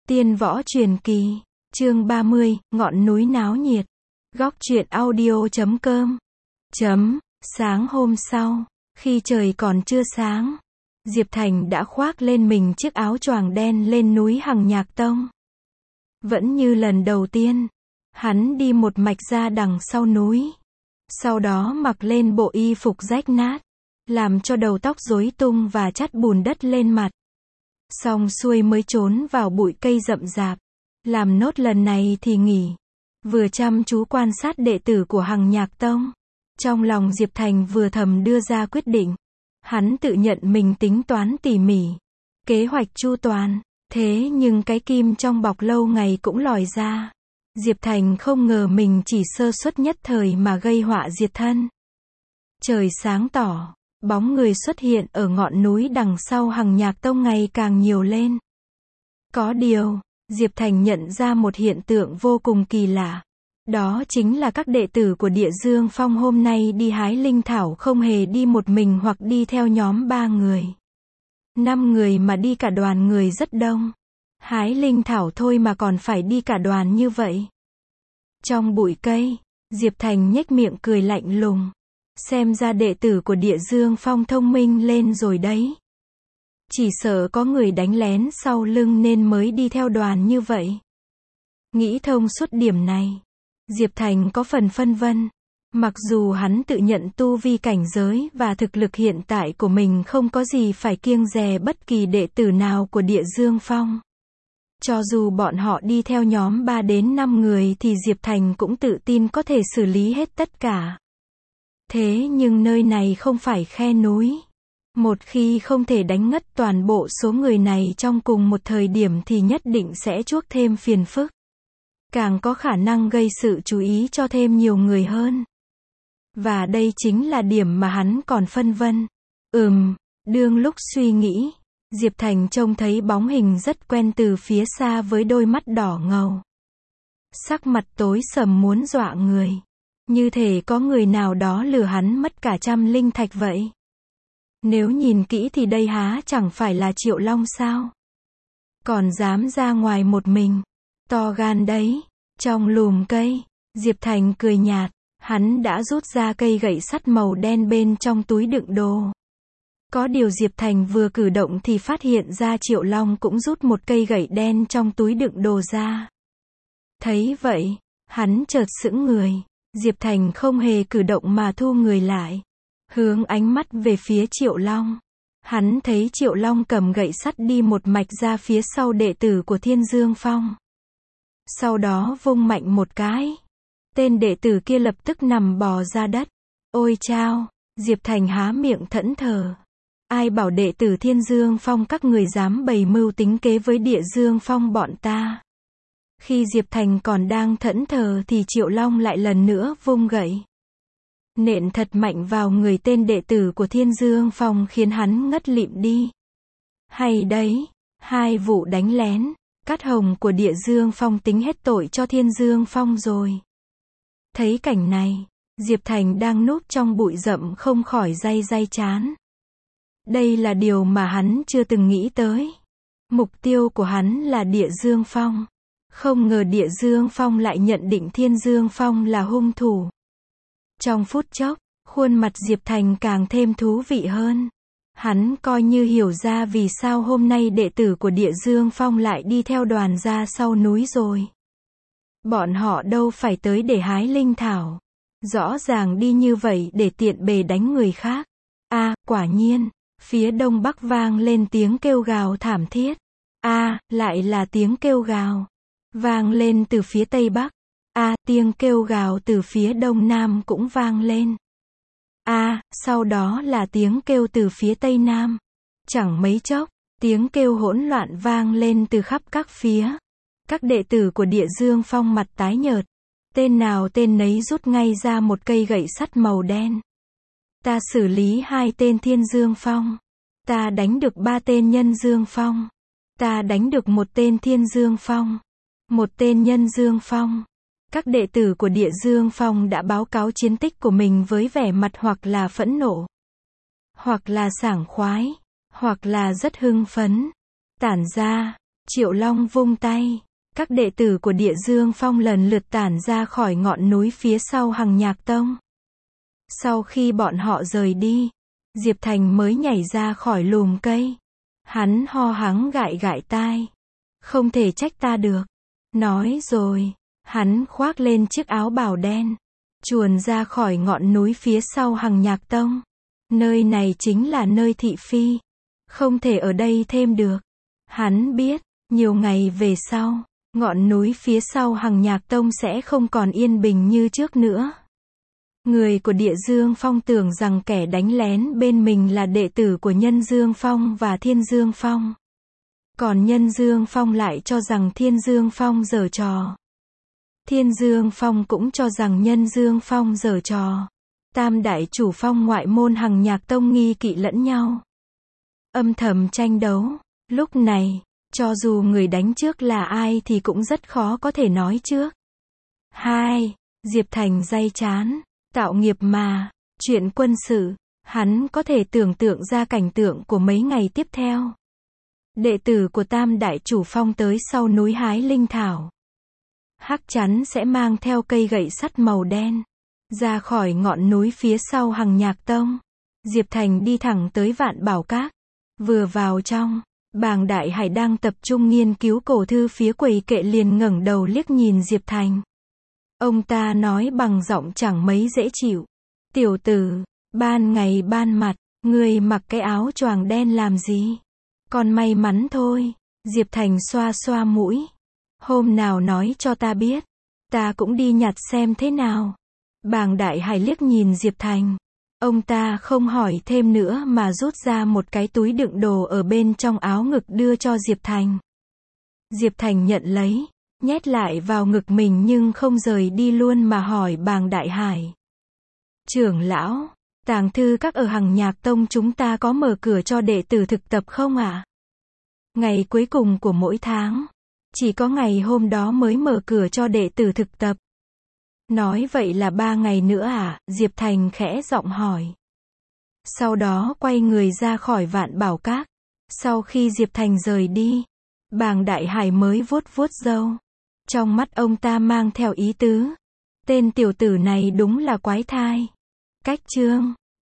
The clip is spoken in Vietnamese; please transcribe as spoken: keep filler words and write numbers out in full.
Tiên võ truyền kỳ, chương ba mươi, ngọn núi náo nhiệt. Góc truyện audio chấm com. Chấm, sáng hôm sau, khi trời còn chưa sáng, Diệp Thành đã khoác lên mình chiếc áo choàng đen lên núi Hằng Nhạc Tông. Vẫn như lần đầu tiên, hắn đi một mạch ra đằng sau núi. Sau đó mặc lên bộ y phục rách nát, làm cho đầu tóc rối tung và chát bùn đất lên mặt. Xong xuôi mới trốn vào bụi cây rậm rạp, làm nốt lần này thì nghỉ. Vừa chăm chú quan sát đệ tử của Hằng Nhạc Tông, trong lòng Diệp Thành vừa thầm đưa ra quyết định. Hắn tự nhận mình tính toán tỉ mỉ, kế hoạch chu toàn, thế nhưng cái kim trong bọc lâu ngày cũng lòi ra. Diệp Thành không ngờ mình chỉ sơ suất nhất thời mà gây họa diệt thân. Trời sáng tỏ, bóng người xuất hiện ở ngọn núi đằng sau Hằng Nhạc Tông ngày càng nhiều lên. Có điều, Diệp Thành nhận ra một hiện tượng vô cùng kỳ lạ. Đó chính là các đệ tử của Địa Dương Phong hôm nay đi hái linh thảo không hề đi một mình hoặc đi theo nhóm ba người. Năm người mà đi cả đoàn người rất đông. Hái linh thảo thôi mà còn phải đi cả đoàn như vậy. Trong bụi cây, Diệp Thành nhếch miệng cười lạnh lùng. Xem ra đệ tử của Địa Dương Phong thông minh lên rồi đấy. Chỉ sợ có người đánh lén sau lưng nên mới đi theo đoàn như vậy. Nghĩ thông suốt điểm này, Diệp Thành có phần phân vân. Mặc dù hắn tự nhận tu vi cảnh giới và thực lực hiện tại của mình không có gì phải kiêng dè bất kỳ đệ tử nào của Địa Dương Phong. Cho dù bọn họ đi theo nhóm ba đến năm người thì Diệp Thành cũng tự tin có thể xử lý hết tất cả. Thế nhưng nơi này không phải khe núi. Một khi không thể đánh ngất toàn bộ số người này trong cùng một thời điểm thì nhất định sẽ chuốc thêm phiền phức. Càng có khả năng gây sự chú ý cho thêm nhiều người hơn. Và đây chính là điểm mà hắn còn phân vân. Ừm, đương lúc suy nghĩ, Diệp Thành trông thấy bóng hình rất quen từ phía xa với đôi mắt đỏ ngầu. Sắc mặt tối sầm muốn dọa người. Như thể có người nào đó lừa hắn mất cả trăm linh thạch vậy. Nếu nhìn kỹ thì đây há chẳng phải là Triệu Long sao? Còn dám ra ngoài một mình. To gan đấy. Trong lùm cây, Diệp Thành cười nhạt. Hắn đã rút ra cây gậy sắt màu đen bên trong túi đựng đồ. Có điều Diệp Thành vừa cử động thì phát hiện ra Triệu Long cũng rút một cây gậy đen trong túi đựng đồ ra. Thấy vậy, hắn chợt sững người. Diệp Thành không hề cử động mà thu người lại. Hướng ánh mắt về phía Triệu Long. Hắn thấy Triệu Long cầm gậy sắt đi một mạch ra phía sau đệ tử của Thiên Dương Phong. Sau đó vung mạnh một cái. Tên đệ tử kia lập tức nằm bò ra đất. Ôi chao, Diệp Thành há miệng thẫn thờ. Ai bảo đệ tử Thiên Dương Phong các người dám bày mưu tính kế với Địa Dương Phong bọn ta. Khi Diệp Thành còn đang thẫn thờ thì Triệu Long lại lần nữa vung gậy. Nện thật mạnh vào người tên đệ tử của Thiên Dương Phong khiến hắn ngất lịm đi. Hay đấy, hai vụ đánh lén, cát hồng của Địa Dương Phong tính hết tội cho Thiên Dương Phong rồi. Thấy cảnh này, Diệp Thành đang núp trong bụi rậm không khỏi day day chán. Đây là điều mà hắn chưa từng nghĩ tới. Mục tiêu của hắn là Địa Dương Phong. Không ngờ Địa Dương Phong lại nhận định Thiên Dương Phong là hung thủ. Trong phút chốc, khuôn mặt Diệp Thành càng thêm thú vị hơn. Hắn coi như hiểu ra vì sao hôm nay đệ tử của Địa Dương Phong lại đi theo đoàn ra sau núi rồi. Bọn họ đâu phải tới để hái linh thảo. Rõ ràng đi như vậy để tiện bề đánh người khác. À, quả nhiên, phía đông bắc vang lên tiếng kêu gào thảm thiết. À, lại là tiếng kêu gào. Vang lên từ phía tây bắc. À, tiếng kêu gào từ phía đông nam cũng vang lên. À, sau đó là tiếng kêu từ phía tây nam. Chẳng mấy chốc, tiếng kêu hỗn loạn vang lên từ khắp các phía. Các đệ tử của Địa Dương Phong mặt tái nhợt. Tên nào tên nấy rút ngay ra một cây gậy sắt màu đen. Ta xử lý hai tên Thiên Dương Phong. Ta đánh được ba tên Nhân Dương Phong. Ta đánh được một tên Thiên Dương Phong. Một tên Nhân Dương Phong. Các đệ tử của Địa Dương Phong đã báo cáo chiến tích của mình với vẻ mặt hoặc là phẫn nộ, hoặc là sảng khoái, hoặc là rất hưng phấn. Tản ra, Triệu Long vung tay. Các đệ tử của Địa Dương Phong lần lượt tản ra khỏi ngọn núi phía sau Hằng Nhạc Tông. Sau khi bọn họ rời đi, Diệp Thành mới nhảy ra khỏi lùm cây. Hắn ho hắng gãi gãi tai. Không thể trách ta được. Nói rồi, hắn khoác lên chiếc áo bào đen, chuồn ra khỏi ngọn núi phía sau Hằng Nhạc Tông. Nơi này chính là nơi thị phi. Không thể ở đây thêm được. Hắn biết, nhiều ngày về sau, ngọn núi phía sau Hằng Nhạc Tông sẽ không còn yên bình như trước nữa. Người của Địa Dương Phong tưởng rằng kẻ đánh lén bên mình là đệ tử của Nhân Dương Phong và Thiên Dương Phong. Còn Nhân Dương Phong lại cho rằng Thiên Dương Phong giở trò. Thiên Dương Phong cũng cho rằng Nhân Dương Phong giở trò. Tam đại chủ phong ngoại môn Hằng Nhạc Tông nghi kỵ lẫn nhau. Âm thầm tranh đấu. Lúc này, cho dù người đánh trước là ai thì cũng rất khó có thể nói trước. Hai, Diệp Thành day chán. Tạo nghiệp mà, chuyện quân sự, hắn có thể tưởng tượng ra cảnh tượng của mấy ngày tiếp theo. Đệ tử của Tam đại chủ phong tới sau núi hái linh thảo. Hắc chắn sẽ mang theo cây gậy sắt màu đen, ra khỏi ngọn núi phía sau Hằng Nhạc Tông. Diệp Thành đi thẳng tới Vạn Bảo Các. Vừa vào trong, Bàng Đại Hải đang tập trung nghiên cứu cổ thư phía quầy kệ liền ngẩng đầu liếc nhìn Diệp Thành. Ông ta nói bằng giọng chẳng mấy dễ chịu. Tiểu tử, ban ngày ban mặt, ngươi mặc cái áo choàng đen làm gì? Còn may mắn thôi. Diệp Thành xoa xoa mũi. Hôm nào nói cho ta biết. Ta cũng đi nhặt xem thế nào. Bàng Đại Hải liếc nhìn Diệp Thành. Ông ta không hỏi thêm nữa mà rút ra một cái túi đựng đồ ở bên trong áo ngực đưa cho Diệp Thành. Diệp Thành nhận lấy, nhét lại vào ngực mình nhưng không rời đi luôn mà hỏi Bàng Đại Hải. Trưởng lão, tàng thư các ở Hằng Nhạc Tông chúng ta có mở cửa cho đệ tử thực tập không ạ? À? Ngày cuối cùng của mỗi tháng, chỉ có ngày hôm đó mới mở cửa cho đệ tử thực tập. Nói vậy là ba ngày nữa à? Diệp Thành khẽ giọng hỏi. Sau đó quay người ra khỏi Vạn Bảo Các. Sau khi Diệp Thành rời đi, Bàng Đại Hải mới vuốt vuốt râu. Trong mắt ông ta mang theo ý tứ. Tên tiểu tử này đúng là quái thai. Cách chương